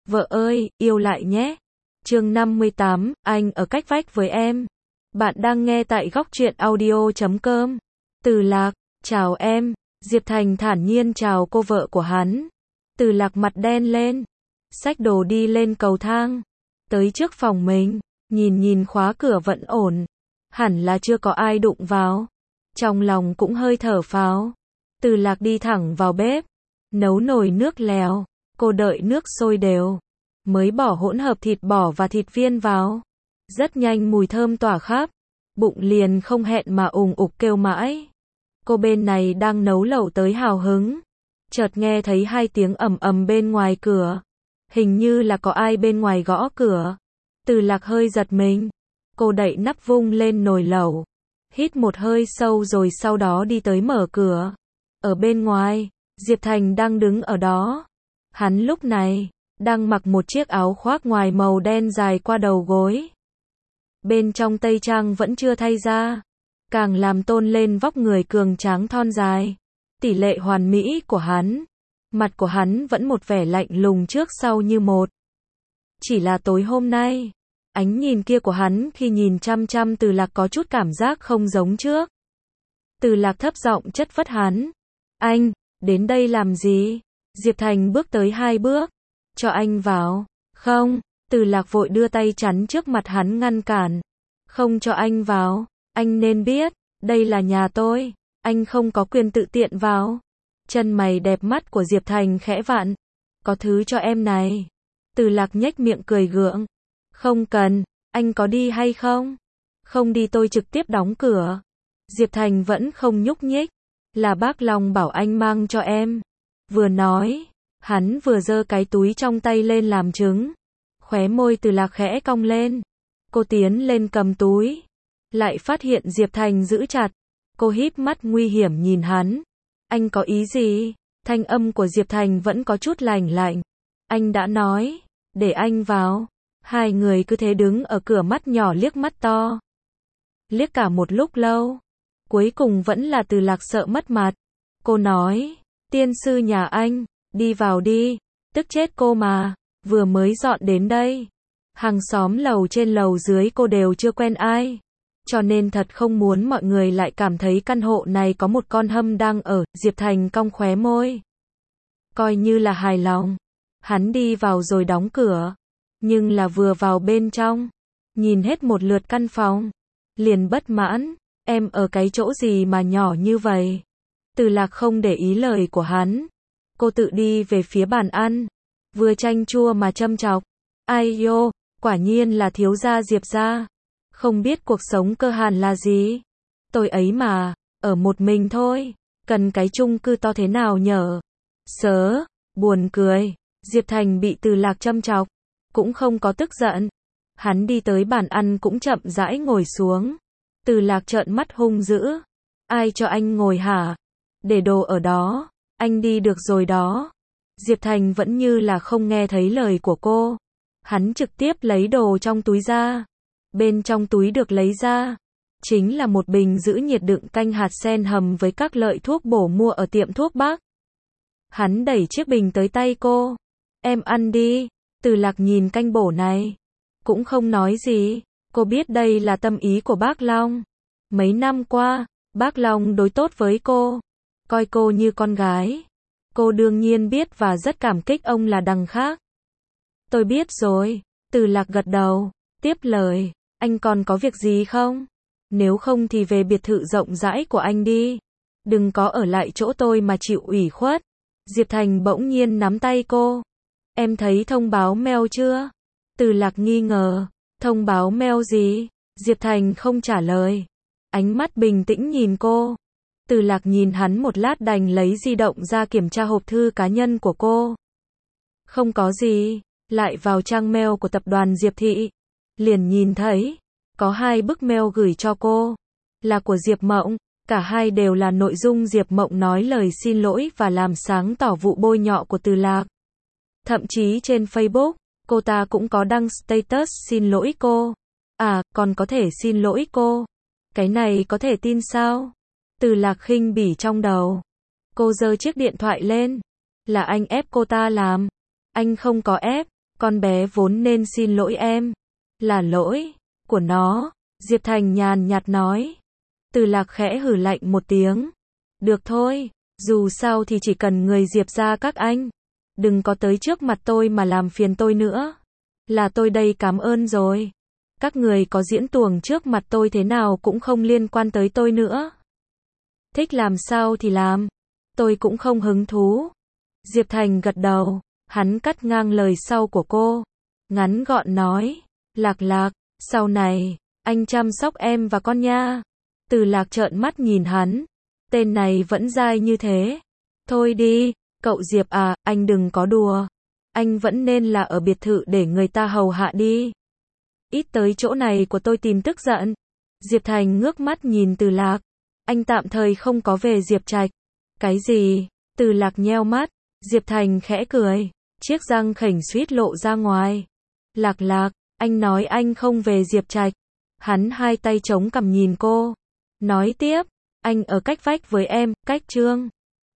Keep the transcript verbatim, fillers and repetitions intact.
Vợ ơi, yêu lại nhé. Chương năm mươi tám, anh ở cách vách với em. Bạn đang nghe tại góc truyện audio chấm com. Từ Lạc, chào em. Diệp Thành thản nhiên chào cô vợ của hắn. Từ Lạc mặt đen lên, xách đồ đi lên cầu thang, tới trước phòng mình, nhìn nhìn khóa cửa vẫn ổn, hẳn là chưa có ai đụng vào. Trong lòng cũng hơi thở phào. Từ Lạc đi thẳng vào bếp, nấu nồi nước lèo, cô đợi nước sôi đều, mới bỏ hỗn hợp thịt bò và thịt viên vào. Rất nhanh mùi thơm tỏa khắp, bụng liền không hẹn mà ùng ục kêu mãi. Cô bên này đang nấu lẩu tới hào hứng, chợt nghe thấy hai tiếng ầm ầm bên ngoài cửa. Hình như là có ai bên ngoài gõ cửa. Từ Lạc hơi giật mình, cô đậy nắp vung lên nồi lẩu, hít một hơi sâu rồi sau đó đi tới mở cửa. Ở bên ngoài, Diệp Thành đang đứng ở đó. Hắn lúc này đang mặc một chiếc áo khoác ngoài màu đen dài qua đầu gối. Bên trong tây trang vẫn chưa thay ra, càng làm tôn lên vóc người cường tráng thon dài, tỷ lệ hoàn mỹ của hắn. Mặt của hắn vẫn một vẻ lạnh lùng trước sau như một. Chỉ là tối hôm nay, ánh nhìn kia của hắn khi nhìn chăm chăm Từ Lạc có chút cảm giác không giống trước. Từ Lạc thấp giọng chất vấn hắn. Anh, đến đây làm gì? Diệp Thành bước tới hai bước. Cho anh vào. Không, Từ Lạc vội đưa tay chắn trước mặt hắn ngăn cản. Không cho anh vào, anh nên biết, đây là nhà tôi, anh không có quyền tự tiện vào. Chân mày đẹp mắt của Diệp Thành khẽ vặn. Có thứ cho em này. Từ Lạc nhếch miệng cười gượng. Không cần, anh có đi hay không? Không đi tôi trực tiếp đóng cửa. Diệp Thành vẫn không nhúc nhích. Là bác Long bảo anh mang cho em. Vừa nói, hắn vừa giơ cái túi trong tay lên làm chứng. Khóe môi Từ Lạc khẽ cong lên. Cô tiến lên cầm túi, lại phát hiện Diệp Thành giữ chặt. Cô híp mắt nguy hiểm nhìn hắn. Anh có ý gì? Thanh âm của Diệp Thành vẫn có chút lạnh lạnh. Anh đã nói, để anh vào. Hai người cứ thế đứng ở cửa mắt nhỏ liếc mắt to. Liếc cả một lúc lâu. Cuối cùng vẫn là Từ Lạc sợ mất mặt. Cô nói, tiên sư nhà anh, đi vào đi. Tức chết cô mà, vừa mới dọn đến đây. Hàng xóm lầu trên lầu dưới cô đều chưa quen ai. Cho nên thật không muốn mọi người lại cảm thấy căn hộ này có một con hâm đang ở. Diệp Thành cong khóe môi, coi như là hài lòng. Hắn đi vào rồi đóng cửa. Nhưng là vừa vào bên trong, nhìn hết một lượt căn phòng, liền bất mãn. Em ở cái chỗ gì mà nhỏ như vậy? Từ Lạc không để ý lời của hắn. Cô tự đi về phía bàn ăn, vừa chanh chua mà châm chọc. Ai yo, quả nhiên là thiếu gia Diệp gia. Không biết cuộc sống cơ hàn là gì. Tôi ấy mà, ở một mình thôi, cần cái chung cư to thế nào nhở? Sớ, buồn cười. Diệp Thành bị Từ Lạc châm chọc, cũng không có tức giận. Hắn đi tới bàn ăn cũng chậm rãi ngồi xuống. Từ Lạc trợn mắt hung dữ. Ai cho anh ngồi hả? Để đồ ở đó, anh đi được rồi đó. Diệp Thành vẫn như là không nghe thấy lời của cô. Hắn trực tiếp lấy đồ trong túi ra. Bên trong túi được lấy ra, chính là một bình giữ nhiệt đựng canh hạt sen hầm với các loại thuốc bổ mua ở tiệm thuốc Bắc. Hắn đẩy chiếc bình tới tay cô. Em ăn đi. Từ Lạc nhìn canh bổ này, cũng không nói gì. Cô biết đây là tâm ý của bác Long. Mấy năm qua, bác Long đối tốt với cô, coi cô như con gái. Cô đương nhiên biết và rất cảm kích ông là đằng khác. Tôi biết rồi. Từ Lạc gật đầu, tiếp lời. Anh còn có việc gì không? Nếu không thì về biệt thự rộng rãi của anh đi. Đừng có ở lại chỗ tôi mà chịu ủy khuất. Diệp Thành bỗng nhiên nắm tay cô. Em thấy thông báo mail chưa? Từ Lạc nghi ngờ. Thông báo mail gì? Diệp Thành không trả lời. Ánh mắt bình tĩnh nhìn cô. Từ Lạc nhìn hắn một lát đành lấy di động ra kiểm tra hộp thư cá nhân của cô. Không có gì. Lại vào trang mail của tập đoàn Diệp Thị. Liền nhìn thấy, có hai bức mail gửi cho cô. Là của Diệp Mộng. Cả hai đều là nội dung Diệp Mộng nói lời xin lỗi và làm sáng tỏ vụ bôi nhọ của Từ Lạc. Thậm chí trên Facebook, cô ta cũng có đăng status xin lỗi cô. À, còn có thể xin lỗi cô. Cái này có thể tin sao? Từ Lạc khinh bỉ trong đầu. Cô giơ chiếc điện thoại lên. Là anh ép cô ta làm. Anh không có ép. con bé vốn nên xin lỗi em. Là lỗi của nó. Diệp Thành nhàn nhạt nói. Từ Lạc khẽ hừ lạnh một tiếng. Được thôi, dù sao thì chỉ cần người Diệp gia các anh. Đừng có tới trước mặt tôi mà làm phiền tôi nữa. Là tôi đây cảm ơn rồi. Các người có diễn tuồng trước mặt tôi thế nào cũng không liên quan tới tôi nữa. Thích làm sao thì làm. Tôi cũng không hứng thú. Diệp Thành gật đầu. Hắn cắt ngang lời sau của cô. Ngắn gọn nói. Lạc Lạc, sau này, anh chăm sóc em và con nha. Từ Lạc trợn mắt nhìn hắn. Tên này vẫn dai như thế. Thôi đi, cậu Diệp à, anh đừng có đùa. Anh vẫn nên là ở biệt thự để người ta hầu hạ đi. Ít tới chỗ này của tôi tìm tức giận. Diệp Thành ngước mắt nhìn Từ Lạc. Anh tạm thời không có về Diệp Trạch. Cái gì? Từ Lạc nheo mắt. Diệp Thành khẽ cười. Chiếc răng khểnh suýt lộ ra ngoài. Lạc Lạc, anh nói anh không về Diệp Trạch. Hắn hai tay chống cằm nhìn cô. Nói tiếp, anh ở cách vách với em, cách Trương.